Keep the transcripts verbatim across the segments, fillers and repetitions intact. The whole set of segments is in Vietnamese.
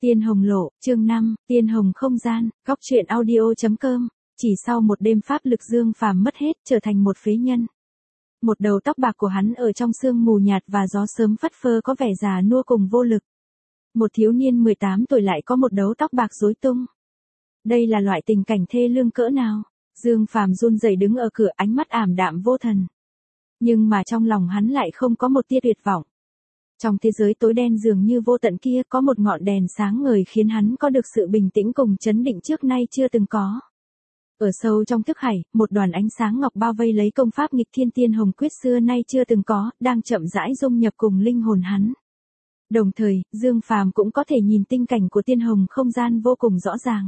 Tiên Hồng Lộ, chương năm, Tiên Hồng Không Gian, góc truyện audio.com. Chỉ sau một đêm pháp lực Dương Phàm mất hết, trở thành một phế nhân. Một đầu tóc bạc của hắn ở trong sương mù nhạt và gió sớm phất phơ có vẻ già nua cùng vô lực. Một thiếu niên mười tám tuổi lại có một đấu tóc bạc rối tung. Đây là loại tình cảnh thê lương cỡ nào? Dương Phàm run rẩy đứng ở cửa, ánh mắt ảm đạm vô thần. Nhưng mà trong lòng hắn lại không có một tia tuyệt vọng. Trong thế giới tối đen dường như vô tận kia có một ngọn đèn sáng ngời khiến hắn có được sự bình tĩnh cùng chấn định trước nay chưa từng có. Ở sâu trong thức hải, một đoàn ánh sáng ngọc bao vây lấy công pháp nghịch thiên Tiên Hồng Quyết xưa nay chưa từng có, đang chậm rãi dung nhập cùng linh hồn hắn. Đồng thời, Dương Phàm cũng có thể nhìn tinh cảnh của Tiên Hồng Không Gian vô cùng rõ ràng.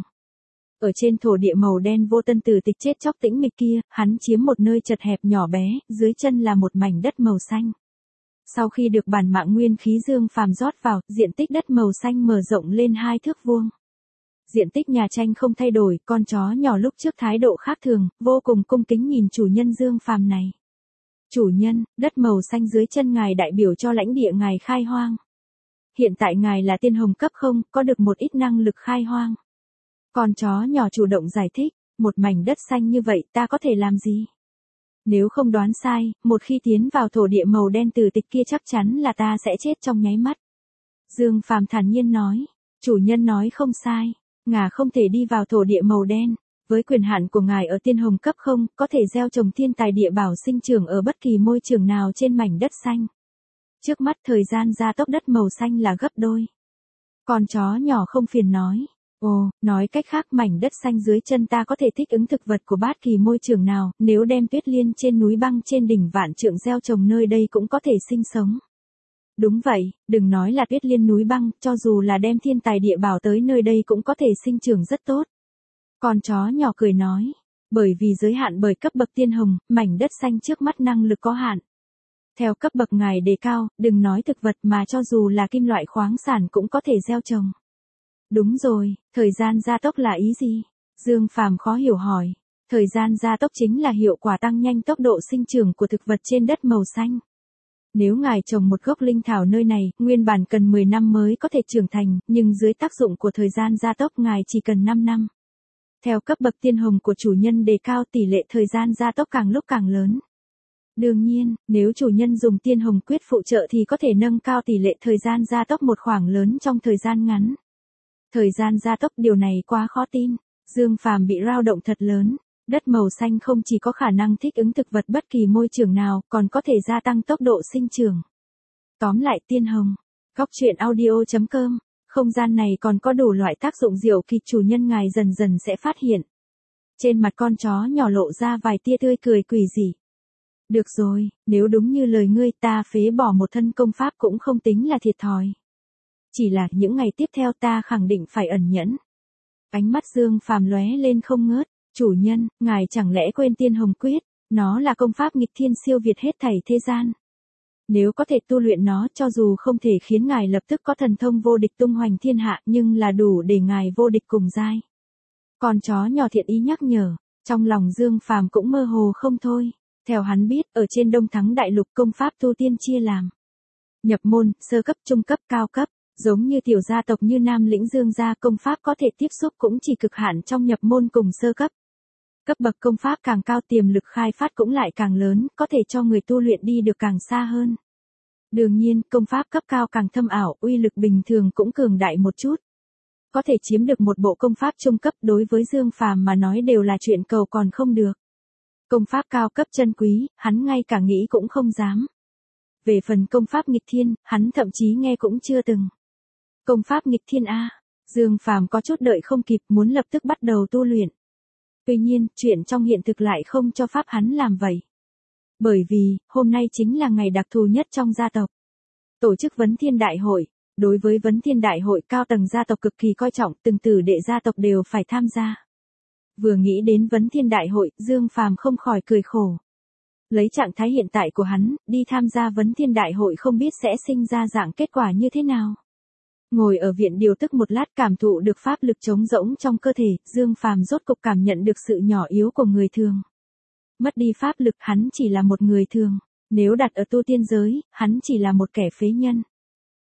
Ở trên thổ địa màu đen vô tân tử tịch chết chóc tĩnh mịch kia, hắn chiếm một nơi chật hẹp nhỏ bé, dưới chân là một mảnh đất màu xanh. Sau khi được bản mạng nguyên khí Dương Phàm rót vào, diện tích đất màu xanh mở rộng lên hai thước vuông. Diện tích nhà tranh không thay đổi, con chó nhỏ lúc trước thái độ khác thường, vô cùng cung kính nhìn chủ nhân Dương Phàm này. Chủ nhân, đất màu xanh dưới chân ngài đại biểu cho lãnh địa ngài khai hoang. Hiện tại ngài là tiên hồng cấp không, có được một ít năng lực khai hoang. Con chó nhỏ chủ động giải thích, một mảnh đất xanh như vậy ta có thể làm gì? Nếu không đoán sai, một khi tiến vào thổ địa màu đen từ tịch kia chắc chắn là ta sẽ chết trong nháy mắt. Dương Phàm thản nhiên nói, chủ nhân nói không sai, ngài không thể đi vào thổ địa màu đen. Với quyền hạn của ngài ở tiên hồng cấp không, có thể gieo trồng thiên tài địa bảo sinh trưởng ở bất kỳ môi trường nào trên mảnh đất xanh. Trước mắt thời gian gia tốc đất màu xanh là gấp đôi. Con chó nhỏ không phiền nói. Ồ, nói cách khác mảnh đất xanh dưới chân ta có thể thích ứng thực vật của bất kỳ môi trường nào, nếu đem tuyết liên trên núi băng trên đỉnh vạn trượng gieo trồng nơi đây cũng có thể sinh sống. Đúng vậy, đừng nói là tuyết liên núi băng, cho dù là đem thiên tài địa bảo tới nơi đây cũng có thể sinh trưởng rất tốt. Con chó nhỏ cười nói, bởi vì giới hạn bởi cấp bậc tiên hồng, mảnh đất xanh trước mắt năng lực có hạn. Theo cấp bậc ngài đề cao, đừng nói thực vật mà cho dù là kim loại khoáng sản cũng có thể gieo trồng. Đúng rồi, thời gian gia tốc là ý gì? Dương Phàm khó hiểu hỏi. Thời gian gia tốc chính là hiệu quả tăng nhanh tốc độ sinh trưởng của thực vật trên đất màu xanh. Nếu ngài trồng một gốc linh thảo nơi này, nguyên bản cần mười năm mới có thể trưởng thành, nhưng dưới tác dụng của thời gian gia tốc ngài chỉ cần năm năm. Theo cấp bậc tiên hồng của chủ nhân đề cao tỷ lệ thời gian gia tốc càng lúc càng lớn. Đương nhiên, nếu chủ nhân dùng tiên hồng quyết phụ trợ thì có thể nâng cao tỷ lệ thời gian gia tốc một khoảng lớn trong thời gian ngắn. Thời gian gia tốc điều này quá khó tin. Dương Phàm bị rao động thật lớn. Đất màu xanh không chỉ có khả năng thích ứng thực vật bất kỳ môi trường nào, còn có thể gia tăng tốc độ sinh trưởng. Tóm lại Tiên Hồng, góc truyện audio.com, không gian này còn có đủ loại tác dụng diệu kỳ chủ nhân ngài dần dần sẽ phát hiện. Trên mặt con chó nhỏ lộ ra vài tia tươi cười quỷ dị. Được rồi, nếu đúng như lời ngươi ta phế bỏ một thân công pháp cũng không tính là thiệt thòi. Chỉ là những ngày tiếp theo ta khẳng định phải ẩn nhẫn. Ánh mắt Dương Phàm lóe lên không ngớt, chủ nhân, ngài chẳng lẽ quên Tiên Hồng Quyết, nó là công pháp nghịch thiên siêu việt hết thảy thế gian. Nếu có thể tu luyện nó cho dù không thể khiến ngài lập tức có thần thông vô địch tung hoành thiên hạ nhưng là đủ để ngài vô địch cùng giai. Con chó nhỏ thiện ý nhắc nhở, trong lòng Dương Phàm cũng mơ hồ không thôi. Theo hắn biết, ở trên Đông Thắng Đại Lục công pháp tu tiên chia làm nhập môn, sơ cấp, trung cấp, cao cấp. Giống như tiểu gia tộc như Nam Lĩnh Dương gia công pháp có thể tiếp xúc cũng chỉ cực hạn trong nhập môn cùng sơ cấp. Cấp bậc công pháp càng cao tiềm lực khai phát cũng lại càng lớn, có thể cho người tu luyện đi được càng xa hơn. Đương nhiên, công pháp cấp cao càng thâm ảo, uy lực bình thường cũng cường đại một chút. Có thể chiếm được một bộ công pháp trung cấp đối với Dương Phàm mà nói đều là chuyện cầu còn không được. Công pháp cao cấp chân quý, hắn ngay cả nghĩ cũng không dám. Về phần công pháp nghịch thiên, hắn thậm chí nghe cũng chưa từng. Công pháp nghịch thiên A, Dương Phàm có chút đợi không kịp muốn lập tức bắt đầu tu luyện. Tuy nhiên, chuyện trong hiện thực lại không cho pháp hắn làm vậy. Bởi vì, hôm nay chính là ngày đặc thù nhất trong gia tộc. Tổ chức Vấn Thiên Đại Hội, đối với Vấn Thiên Đại Hội cao tầng gia tộc cực kỳ coi trọng, từng tử đệ gia tộc đều phải tham gia. Vừa nghĩ đến Vấn Thiên Đại Hội, Dương Phàm không khỏi cười khổ. Lấy trạng thái hiện tại của hắn, đi tham gia Vấn Thiên Đại Hội không biết sẽ sinh ra dạng kết quả như thế nào. Ngồi ở viện điều tức một lát cảm thụ được pháp lực trống rỗng trong cơ thể, Dương Phàm rốt cục cảm nhận được sự nhỏ yếu của người thường. Mất đi pháp lực hắn chỉ là một người thường, nếu đặt ở tu tiên giới, hắn chỉ là một kẻ phế nhân.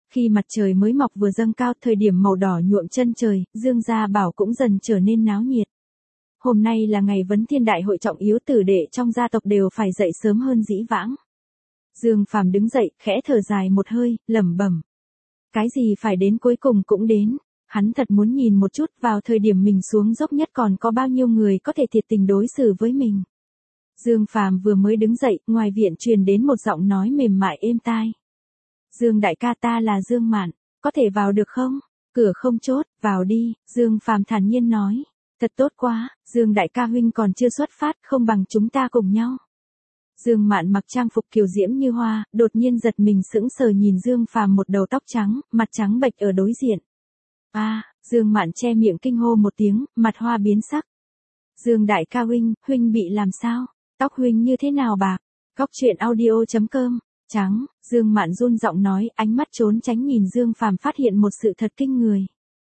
Khi mặt trời mới mọc vừa dâng cao, thời điểm màu đỏ nhuộm chân trời, Dương Gia Bảo cũng dần trở nên náo nhiệt. Hôm nay là ngày vấn thiên đại hội trọng yếu, tử đệ trong gia tộc đều phải dậy sớm hơn dĩ vãng. Dương Phàm đứng dậy, khẽ thở dài một hơi, lẩm bẩm. Cái gì phải đến cuối cùng cũng đến. Hắn thật muốn nhìn một chút vào thời điểm mình xuống dốc nhất còn có bao nhiêu người có thể thiệt tình đối xử với mình. Dương Phàm vừa mới đứng dậy, ngoài viện truyền đến một giọng nói mềm mại êm tai. Dương đại ca, ta là Dương Mạn, có thể vào được không? Cửa không chốt, vào đi, Dương Phàm thản nhiên nói. Thật tốt quá, Dương đại ca huynh còn chưa xuất phát, không bằng chúng ta cùng nhau. Dương Mạn mặc trang phục kiều diễm như hoa, đột nhiên giật mình sững sờ nhìn Dương Phàm một đầu tóc trắng, mặt trắng bệch ở đối diện. A, à, Dương Mạn che miệng kinh hô một tiếng, mặt hoa biến sắc. Dương đại ca huynh, huynh bị làm sao? Tóc huynh như thế nào bạc? Góc truyện audio chấm com. Trắng, Dương Mạn run giọng nói, ánh mắt trốn tránh nhìn Dương Phàm phát hiện một sự thật kinh người.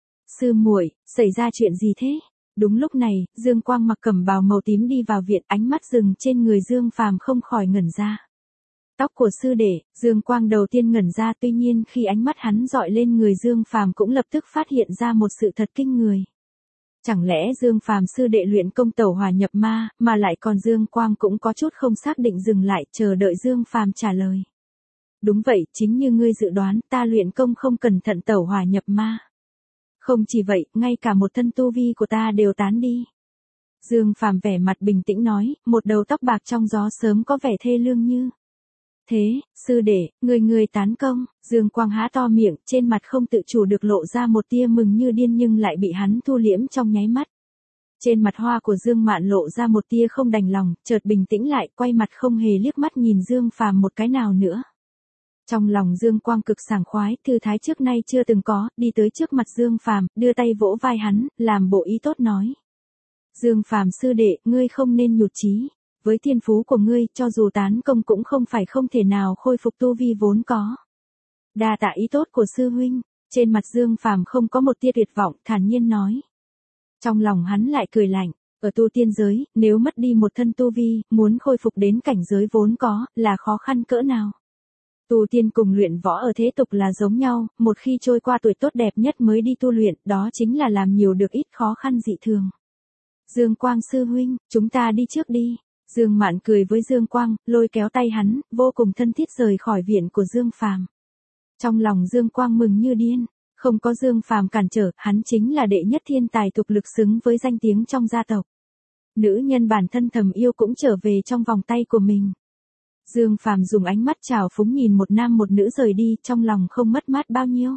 Sư muội, xảy ra chuyện gì thế? Đúng lúc này, Dương Quang mặc cẩm bào màu tím đi vào viện, ánh mắt dừng trên người Dương Phàm không khỏi ngẩn ra. Tóc của sư đệ, Dương Quang đầu tiên ngẩn ra, tuy nhiên khi ánh mắt hắn dọi lên người Dương Phàm cũng lập tức phát hiện ra một sự thật kinh người. Chẳng lẽ Dương Phàm sư đệ luyện công tẩu hỏa nhập ma, mà lại còn Dương Quang cũng có chút không xác định dừng lại, chờ đợi Dương Phàm trả lời. Đúng vậy, chính như ngươi dự đoán, ta luyện công không cẩn thận tẩu hỏa nhập ma. Không chỉ vậy, ngay cả một thân tu vi của ta đều tán đi. Dương Phàm vẻ mặt bình tĩnh nói, một đầu tóc bạc trong gió sớm có vẻ thê lương như. Thế, sư đệ, người người tán công, Dương Quang há to miệng, trên mặt không tự chủ được lộ ra một tia mừng như điên nhưng lại bị hắn thu liễm trong nháy mắt. Trên mặt hoa của Dương Mạn lộ ra một tia không đành lòng, chợt bình tĩnh lại, quay mặt không hề liếc mắt nhìn Dương Phàm một cái nào nữa. Trong lòng Dương Quang cực sảng khoái, thư thái trước nay chưa từng có, đi tới trước mặt Dương Phàm, đưa tay vỗ vai hắn, làm bộ ý tốt nói. Dương Phàm sư đệ, ngươi không nên nhụt chí. Với thiên phú của ngươi, cho dù tán công cũng không phải không thể nào khôi phục tu vi vốn có. Đa tạ ý tốt của sư huynh, trên mặt Dương Phàm không có một tia tuyệt vọng, thản nhiên nói. Trong lòng hắn lại cười lạnh, ở tu tiên giới, nếu mất đi một thân tu vi, muốn khôi phục đến cảnh giới vốn có, là khó khăn cỡ nào. Tu tiên cùng luyện võ ở thế tục là giống nhau, một khi trôi qua tuổi tốt đẹp nhất mới đi tu luyện, đó chính là làm nhiều được ít khó khăn dị thường. Dương Quang sư huynh, chúng ta đi trước đi. Dương Mạn cười với Dương Quang, lôi kéo tay hắn, vô cùng thân thiết rời khỏi viện của Dương Phàm. Trong lòng Dương Quang mừng như điên, không có Dương Phàm cản trở, hắn chính là đệ nhất thiên tài tục lực xứng với danh tiếng trong gia tộc. Nữ nhân bản thân thầm yêu cũng trở về trong vòng tay của mình. Dương Phàm dùng ánh mắt trào phúng nhìn một nam một nữ rời đi, trong lòng không mất mát bao nhiêu.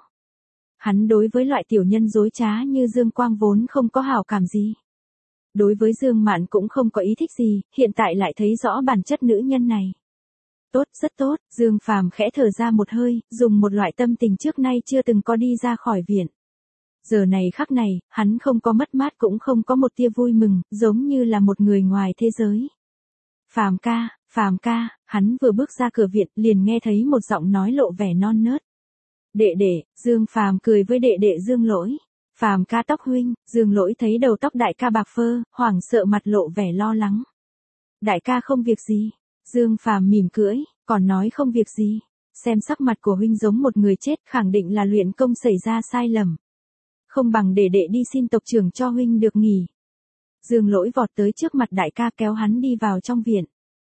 Hắn đối với loại tiểu nhân dối trá như Dương Quang vốn không có hảo cảm gì. Đối với Dương Mạn cũng không có ý thích gì, hiện tại lại thấy rõ bản chất nữ nhân này. Tốt, rất tốt, Dương Phàm khẽ thở ra một hơi, dùng một loại tâm tình trước nay chưa từng có đi ra khỏi viện. Giờ này khắc này, hắn không có mất mát cũng không có một tia vui mừng, giống như là một người ngoài thế giới. Phàm ca, Phàm ca, hắn vừa bước ra cửa viện, liền nghe thấy một giọng nói lộ vẻ non nớt. Đệ đệ, Dương Phàm cười với đệ đệ Dương Lỗi. Phàm ca tóc huynh, Dương Lỗi thấy đầu tóc đại ca bạc phơ, hoảng sợ mặt lộ vẻ lo lắng. Đại ca không việc gì. Dương Phàm mỉm cưỡi, còn nói không việc gì. Xem sắc mặt của huynh giống một người chết, khẳng định là luyện công xảy ra sai lầm. Không bằng để đệ đi xin tộc trưởng cho huynh được nghỉ. Dương Lỗi vọt tới trước mặt đại ca kéo hắn đi vào trong viện.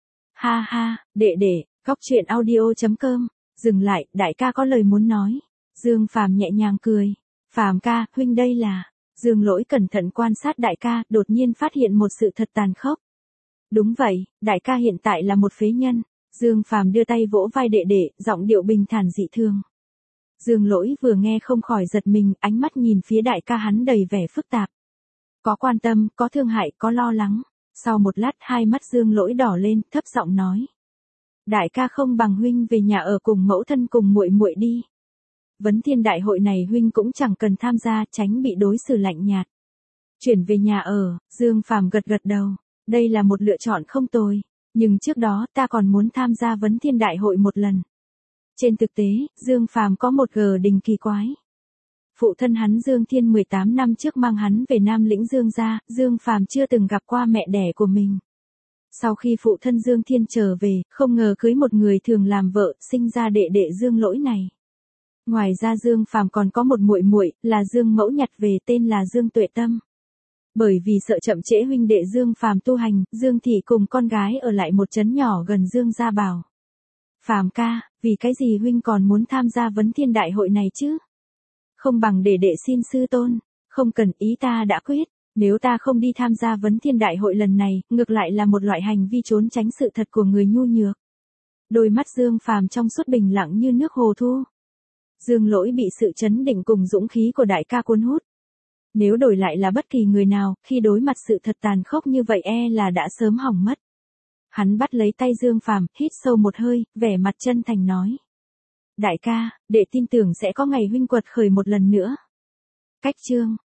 Ha ha, đệ đệ, góc truyện audio chấm com. Dừng lại, đại ca có lời muốn nói. Dương Phàm nhẹ nhàng cười. Phàm ca, huynh đây là. Dương Lỗi cẩn thận quan sát đại ca, đột nhiên phát hiện một sự thật tàn khốc. Đúng vậy, đại ca hiện tại là một phế nhân. Dương Phàm đưa tay vỗ vai đệ đệ, giọng điệu bình thản dị thường. Dương Lỗi vừa nghe không khỏi giật mình, ánh mắt nhìn phía đại ca hắn đầy vẻ phức tạp. Có quan tâm, có thương hại, có lo lắng. Sau một lát hai mắt Dương Lỗi đỏ lên, thấp giọng nói. Đại ca không bằng huynh về nhà ở cùng mẫu thân cùng muội muội đi. Vấn thiên đại hội này huynh cũng chẳng cần tham gia, tránh bị đối xử lạnh nhạt. Chuyển về nhà ở, Dương Phàm gật gật đầu. Đây là một lựa chọn không tồi. Nhưng trước đó ta còn muốn tham gia vấn thiên đại hội một lần. Trên thực tế, Dương Phàm có một gờ đình kỳ quái. Phụ thân hắn Dương Thiên mười tám năm trước mang hắn về Nam Lĩnh Dương gia, Dương Phàm chưa từng gặp qua mẹ đẻ của mình. Sau khi phụ thân Dương Thiên trở về, không ngờ cưới một người thường làm vợ, sinh ra đệ đệ Dương Lỗi này. Ngoài ra Dương Phàm còn có một muội muội, là Dương Mẫu nhặt về tên là Dương Tuệ Tâm. Bởi vì sợ chậm trễ huynh đệ Dương Phàm tu hành, Dương Thị cùng con gái ở lại một trấn nhỏ gần Dương gia bảo. Phàm ca, vì cái gì huynh còn muốn tham gia vấn thiên đại hội này chứ? Không bằng để đệ xin sư tôn, không cần, ý ta đã quyết, nếu ta không đi tham gia vấn thiên đại hội lần này, ngược lại là một loại hành vi trốn tránh sự thật của người nhu nhược. Đôi mắt Dương Phàm trong suốt bình lặng như nước hồ thu. Dương Lỗi bị sự chấn định cùng dũng khí của đại ca cuốn hút. Nếu đổi lại là bất kỳ người nào, khi đối mặt sự thật tàn khốc như vậy e là đã sớm hỏng mất. Hắn bắt lấy tay Dương Phàm, hít sâu một hơi, vẻ mặt chân thành nói. Đại ca, đệ tin tưởng sẽ có ngày huynh quật khởi một lần nữa. Cách chương